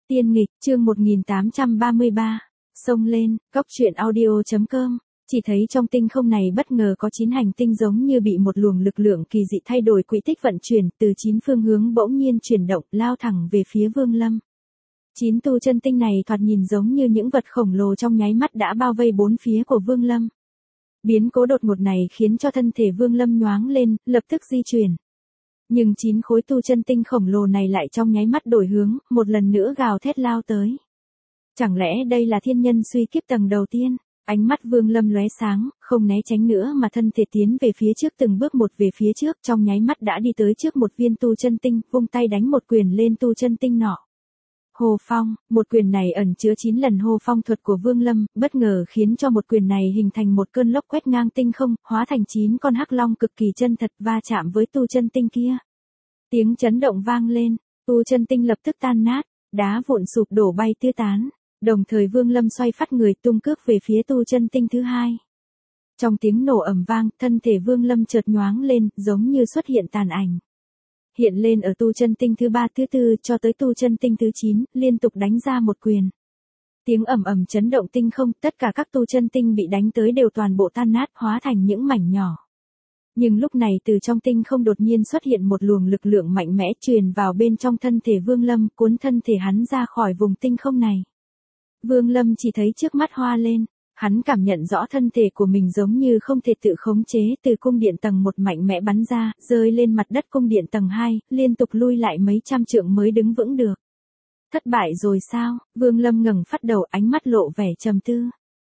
Tiên nghịch, chương 1833. Xông lên, cóc truyện audio.com. Chỉ thấy trong tinh không này bất ngờ có 9 hành tinh giống như bị một luồng lực lượng kỳ dị thay đổi quỹ tích vận chuyển, từ 9 phương hướng bỗng nhiên chuyển động, lao thẳng về phía Vương Lâm. 9 tu chân tinh này thoạt nhìn giống như những vật khổng lồ trong nháy mắt đã bao vây bốn phía của Vương Lâm. Biến cố đột ngột này khiến cho thân thể Vương Lâm nhoáng lên, lập tức di chuyển. Nhưng 9 khối tu chân tinh khổng lồ này lại trong nháy mắt đổi hướng, một lần nữa gào thét lao tới. Chẳng lẽ đây là thiên nhân suy kiếp tầng đầu tiên? Ánh mắt Vương Lâm lóe sáng, không né tránh nữa mà thân thể tiến về phía trước, từng bước một về phía trước, trong nháy mắt đã đi tới trước một viên tu chân tinh, vung tay đánh một quyền lên tu chân tinh nọ. Hồ phong, một quyền này ẩn chứa 9 lần hô phong thuật của Vương Lâm, bất ngờ khiến cho một quyền này hình thành một cơn lốc quét ngang tinh không, hóa thành 9 con hắc long cực kỳ chân thật va chạm với tu chân tinh kia. Tiếng chấn động vang lên, tu chân tinh lập tức tan nát, đá vụn sụp đổ bay tứ tán, đồng thời Vương Lâm xoay phát người tung cước về phía tu chân tinh thứ hai. Trong tiếng nổ ầm vang, thân thể Vương Lâm chợt nhoáng lên, giống như xuất hiện tàn ảnh. Hiện lên ở tu chân tinh thứ 3 thứ 4 cho tới tu chân tinh thứ 9, liên tục đánh ra một quyền. Tiếng ầm ầm chấn động tinh không, tất cả các tu chân tinh bị đánh tới đều toàn bộ tan nát, hóa thành những mảnh nhỏ. Nhưng lúc này từ trong tinh không đột nhiên xuất hiện một luồng lực lượng mạnh mẽ truyền vào bên trong thân thể Vương Lâm, cuốn thân thể hắn ra khỏi vùng tinh không này. Vương Lâm chỉ thấy trước mắt hoa lên, hắn cảm nhận rõ thân thể của mình giống như không thể tự khống chế, từ cung điện tầng 1 mạnh mẽ bắn ra, rơi lên mặt đất cung điện tầng 2, liên tục lui lại mấy trăm trượng mới đứng vững được. Thất bại rồi sao? Vương Lâm ngẩng phát đầu, ánh mắt lộ vẻ trầm tư.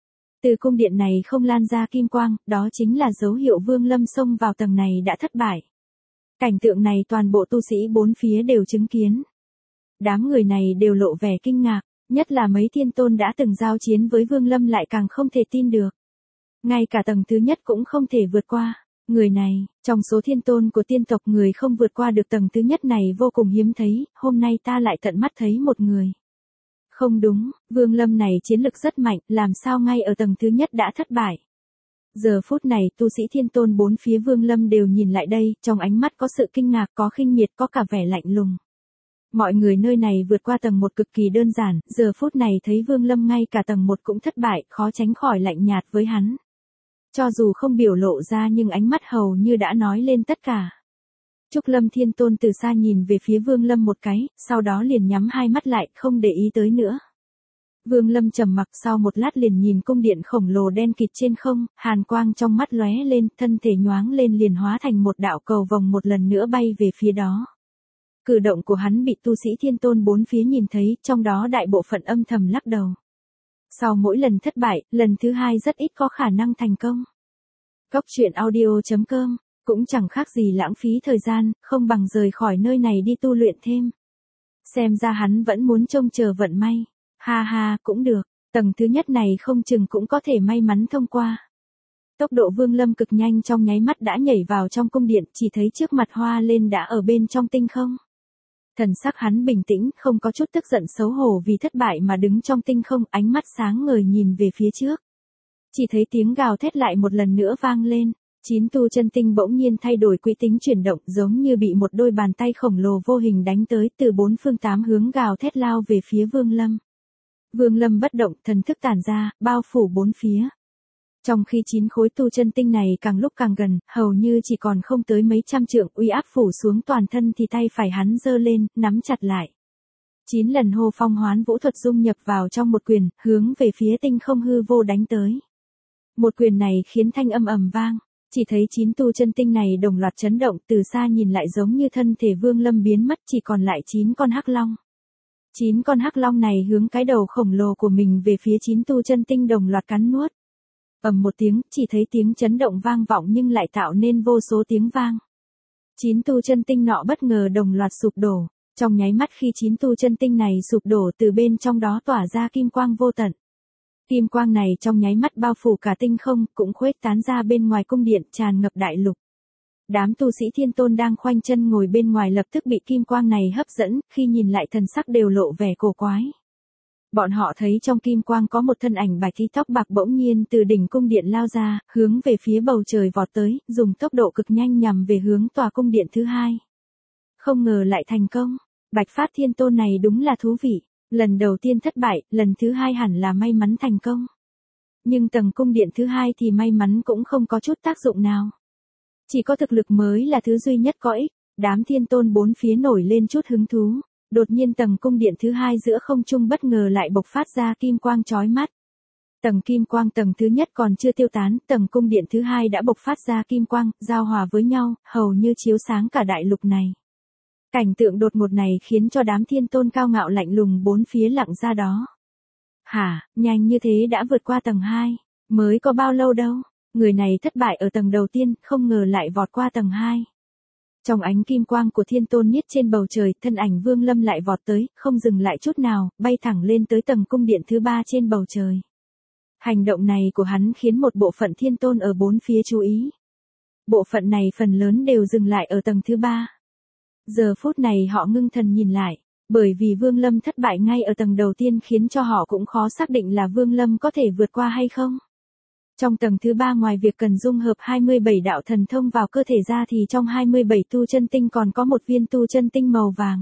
Từ cung điện này không lan ra kim quang, đó chính là dấu hiệu Vương Lâm xông vào tầng này đã thất bại. Cảnh tượng này toàn bộ tu sĩ bốn phía đều chứng kiến. Đám người này đều lộ vẻ kinh ngạc, nhất là mấy thiên tôn đã từng giao chiến với Vương Lâm lại càng không thể tin được. Ngay cả tầng thứ nhất cũng không thể vượt qua. Người này, trong số thiên tôn của tiên tộc, người không vượt qua được tầng thứ nhất này vô cùng hiếm thấy, hôm nay ta lại tận mắt thấy một người. Không đúng, Vương Lâm này chiến lực rất mạnh, làm sao ngay ở tầng thứ nhất đã thất bại. Giờ phút này tu sĩ thiên tôn bốn phía Vương Lâm đều nhìn lại đây, trong ánh mắt có sự kinh ngạc, có khinh miệt, có cả vẻ lạnh lùng. Mọi người nơi này vượt qua tầng 1 cực kỳ đơn giản, giờ phút này thấy Vương Lâm ngay cả tầng 1 cũng thất bại, khó tránh khỏi lạnh nhạt với hắn. Cho dù không biểu lộ ra nhưng ánh mắt hầu như đã nói lên tất cả. Trúc Lâm Thiên Tôn từ xa nhìn về phía Vương Lâm một cái, sau đó liền nhắm hai mắt lại, không để ý tới nữa. Vương Lâm trầm mặc, sau một lát liền nhìn cung điện khổng lồ đen kịt trên không, hàn quang trong mắt lóe lên, thân thể nhoáng lên liền hóa thành một đạo cầu vồng một lần nữa bay về phía đó. Cử động của hắn bị tu sĩ thiên tôn bốn phía nhìn thấy, trong đó đại bộ phận âm thầm lắc đầu. Sau mỗi lần thất bại, lần thứ hai rất ít có khả năng thành công. Cóc truyện audio.com, cũng chẳng khác gì lãng phí thời gian, không bằng rời khỏi nơi này đi tu luyện thêm. Xem ra hắn vẫn muốn trông chờ vận may. Ha ha, cũng được, tầng thứ nhất này không chừng cũng có thể may mắn thông qua. Tốc độ Vương Lâm cực nhanh, trong nháy mắt đã nhảy vào trong cung điện, chỉ thấy trước mặt hoa lên đã ở bên trong tinh không. Thần sắc hắn bình tĩnh, không có chút tức giận xấu hổ vì thất bại mà đứng trong tinh không, ánh mắt sáng ngời nhìn về phía trước. Chỉ thấy tiếng gào thét lại một lần nữa vang lên, 9 tu chân tinh bỗng nhiên thay đổi quỹ tính chuyển động, giống như bị một đôi bàn tay khổng lồ vô hình đánh tới, từ 4 phương 8 hướng gào thét lao về phía Vương Lâm. Vương Lâm bất động, thần thức tản ra, bao phủ bốn phía. Trong khi 9 khối tu chân tinh này càng lúc càng gần, hầu như chỉ còn không tới mấy trăm trượng, uy áp phủ xuống toàn thân thì tay phải hắn giơ lên, nắm chặt lại. 9 lần hô phong hoán vũ thuật dung nhập vào trong một quyền, hướng về phía tinh không hư vô đánh tới. Một quyền này khiến thanh âm ầm vang, chỉ thấy 9 tu chân tinh này đồng loạt chấn động, từ xa nhìn lại giống như thân thể Vương Lâm biến mất, chỉ còn lại 9 con hắc long. 9 con hắc long này hướng cái đầu khổng lồ của mình về phía 9 tu chân tinh đồng loạt cắn nuốt. Ầm một tiếng, chỉ thấy tiếng chấn động vang vọng nhưng lại tạo nên vô số tiếng vang. 9 tu chân tinh nọ bất ngờ đồng loạt sụp đổ, trong nháy mắt khi 9 tu chân tinh này sụp đổ, từ bên trong đó tỏa ra kim quang vô tận. Kim quang này trong nháy mắt bao phủ cả tinh không, cũng khuếch tán ra bên ngoài cung điện, tràn ngập đại lục. Đám tu sĩ thiên tôn đang khoanh chân ngồi bên ngoài lập tức bị kim quang này hấp dẫn, khi nhìn lại thần sắc đều lộ vẻ cổ quái. Bọn họ thấy trong kim quang có một thân ảnh bạch y tóc bạc bỗng nhiên từ đỉnh cung điện lao ra, hướng về phía bầu trời vọt tới, dùng tốc độ cực nhanh nhằm về hướng tòa cung điện thứ hai. Không ngờ lại thành công, Bạch Phát Thiên Tôn này đúng là thú vị. Lần đầu tiên thất bại, lần thứ hai hẳn là may mắn thành công. Nhưng tầng cung điện thứ hai thì may mắn cũng không có chút tác dụng nào. Chỉ có thực lực mới là thứ duy nhất có ích. Đám thiên tôn bốn phía nổi lên chút hứng thú. Đột nhiên tầng cung điện thứ hai giữa không trung bất ngờ lại bộc phát ra kim quang chói mắt. Tầng kim quang tầng thứ nhất còn chưa tiêu tán, tầng cung điện thứ hai đã bộc phát ra kim quang, giao hòa với nhau, hầu như chiếu sáng cả đại lục này. Cảnh tượng đột ngột này khiến cho đám thiên tôn cao ngạo lạnh lùng bốn phía lặng ra đó. Hả, nhanh như thế đã vượt qua tầng 2, mới có bao lâu đâu, người này thất bại ở tầng đầu tiên, không ngờ lại vọt qua tầng 2. Trong ánh kim quang của thiên tôn niết trên bầu trời, thân ảnh Vương Lâm lại vọt tới, không dừng lại chút nào, bay thẳng lên tới tầng cung điện thứ 3 trên bầu trời. Hành động này của hắn khiến một bộ phận thiên tôn ở bốn phía chú ý. Bộ phận này phần lớn đều dừng lại ở tầng thứ 3. Giờ phút này họ ngưng thần nhìn lại, bởi vì Vương Lâm thất bại ngay ở tầng đầu tiên khiến cho họ cũng khó xác định là Vương Lâm có thể vượt qua hay không. Trong tầng thứ 3 ngoài việc cần dung hợp 27 đạo thần thông vào cơ thể ra thì trong 27 tu chân tinh còn có một viên tu chân tinh màu vàng.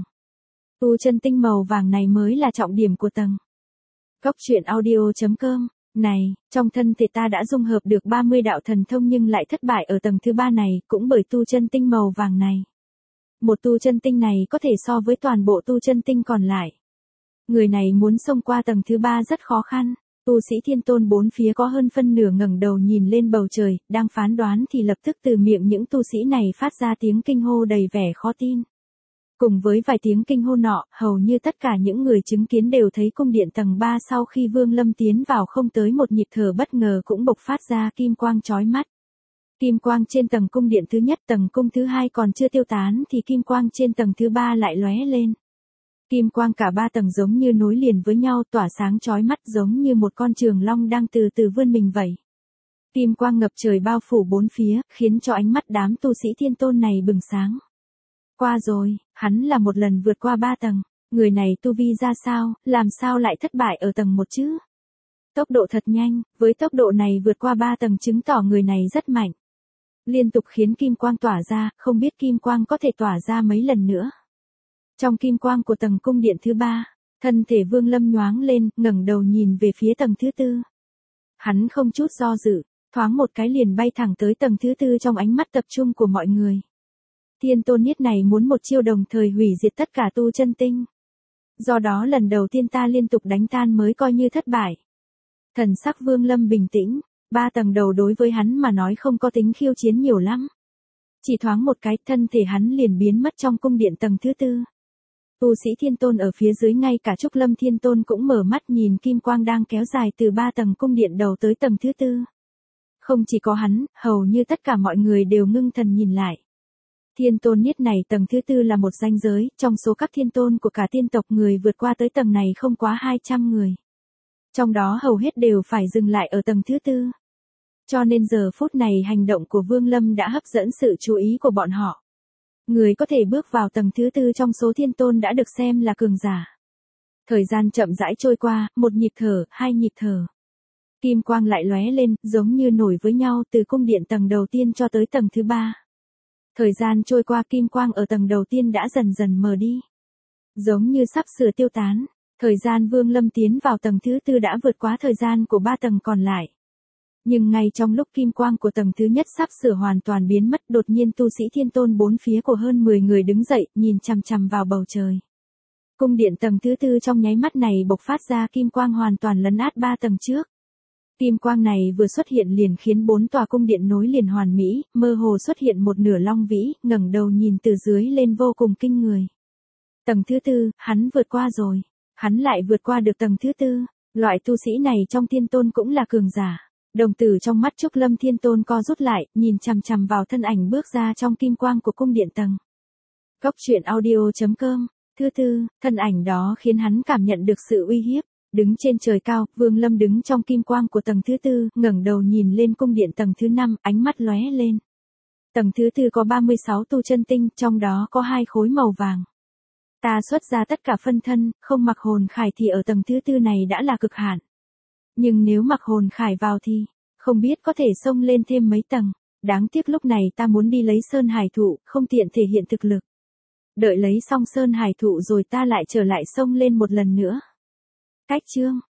Tu chân tinh màu vàng này mới là trọng điểm của tầng. Cốc truyện audio.com. Này, trong thân thể ta đã dung hợp được 30 đạo thần thông nhưng lại thất bại ở tầng thứ 3 này, cũng bởi tu chân tinh màu vàng này. Một tu chân tinh này có thể so với toàn bộ tu chân tinh còn lại. Người này muốn xông qua tầng thứ 3 rất khó khăn. Tu sĩ thiên tôn bốn phía có hơn phân nửa ngẩng đầu nhìn lên bầu trời, đang phán đoán thì lập tức từ miệng những tu sĩ này phát ra tiếng kinh hô đầy vẻ khó tin. Cùng với vài tiếng kinh hô nọ, hầu như tất cả những người chứng kiến đều thấy cung điện tầng 3 sau khi Vương Lâm tiến vào không tới một nhịp thở bất ngờ cũng bộc phát ra kim quang chói mắt. Kim quang trên tầng cung điện thứ nhất, tầng cung thứ hai còn chưa tiêu tán thì kim quang trên tầng thứ 3 lại lóe lên. Kim quang cả 3 tầng giống như nối liền với nhau tỏa sáng chói mắt giống như một con trường long đang từ từ vươn mình vậy. Kim quang ngập trời bao phủ bốn phía, khiến cho ánh mắt đám tu sĩ thiên tôn này bừng sáng. Qua rồi, hắn là một lần vượt qua 3 tầng, người này tu vi ra sao, làm sao lại thất bại ở tầng 1 chứ? Tốc độ thật nhanh, với tốc độ này vượt qua 3 tầng chứng tỏ người này rất mạnh. Liên tục khiến kim quang tỏa ra, không biết kim quang có thể tỏa ra mấy lần nữa. Trong kim quang của tầng cung điện thứ 3, thân thể Vương Lâm nhoáng lên, ngẩng đầu nhìn về phía tầng thứ 4. Hắn không chút do dự, thoáng một cái liền bay thẳng tới tầng thứ 4 trong ánh mắt tập trung của mọi người. Thiên tôn niết này muốn một chiêu đồng thời hủy diệt tất cả tu chân tinh. Do đó lần đầu tiên ta liên tục đánh tan mới coi như thất bại. Thần sắc Vương Lâm bình tĩnh, 3 tầng đầu đối với hắn mà nói không có tính khiêu chiến nhiều lắm. Chỉ thoáng một cái thân thể hắn liền biến mất trong cung điện tầng thứ 4. Tu sĩ thiên tôn ở phía dưới ngay cả Trúc Lâm thiên tôn cũng mở mắt nhìn kim quang đang kéo dài từ 3 tầng cung điện đầu tới tầng thứ 4. Không chỉ có hắn, hầu như tất cả mọi người đều ngưng thần nhìn lại. Thiên tôn niết này tầng thứ 4 là một ranh giới, trong số các thiên tôn của cả tiên tộc người vượt qua tới tầng này không quá 200 người. Trong đó hầu hết đều phải dừng lại ở tầng thứ 4. Cho nên giờ phút này hành động của Vương Lâm đã hấp dẫn sự chú ý của bọn họ. Người có thể bước vào tầng thứ 4 trong số thiên tôn đã được xem là cường giả. Thời gian chậm rãi trôi qua, một nhịp thở, 2 nhịp thở. Kim quang lại lóe lên, giống như nổi với nhau từ cung điện tầng đầu tiên cho tới tầng thứ 3. Thời gian trôi qua kim quang ở tầng đầu tiên đã dần dần mờ đi. Giống như sắp sửa tiêu tán, thời gian Vương Lâm tiến vào tầng thứ 4 đã vượt quá thời gian của 3 tầng còn lại. Nhưng ngay trong lúc kim quang của tầng thứ nhất sắp sửa hoàn toàn biến mất, đột nhiên tu sĩ thiên tôn bốn phía của hơn 10 người đứng dậy, nhìn chằm chằm vào bầu trời. Cung điện tầng thứ 4 trong nháy mắt này bộc phát ra kim quang hoàn toàn lấn át 3 tầng trước. Kim quang này vừa xuất hiện liền khiến 4 tòa cung điện nối liền hoàn mỹ, mơ hồ xuất hiện một nửa long vĩ, ngẩng đầu nhìn từ dưới lên vô cùng kinh người. Tầng thứ 4, hắn vượt qua rồi. Hắn lại vượt qua được tầng thứ 4. Loại tu sĩ này trong thiên tôn cũng là cường giả. Đồng tử trong mắt Trúc Lâm thiên tôn co rút lại, nhìn chằm chằm vào thân ảnh bước ra trong kim quang của cung điện tầng. Cốc truyện audio.com. Thứ 4, thân ảnh đó khiến hắn cảm nhận được sự uy hiếp. Đứng trên trời cao, Vương Lâm đứng trong kim quang của tầng thứ 4, ngẩng đầu nhìn lên cung điện tầng thứ 5, ánh mắt lóe lên. Tầng thứ 4 có 36 tu chân tinh, trong đó có 2 khối màu vàng. Ta xuất ra tất cả phân thân, không mặc hồn khải thì ở tầng thứ 4 này đã là cực hạn. Nhưng nếu mặc hồn khải vào thì, không biết có thể xông lên thêm mấy tầng. Đáng tiếc lúc này ta muốn đi lấy sơn hải thụ, không tiện thể hiện thực lực. Đợi lấy xong sơn hải thụ rồi ta lại trở lại xông lên một lần nữa. Cách chương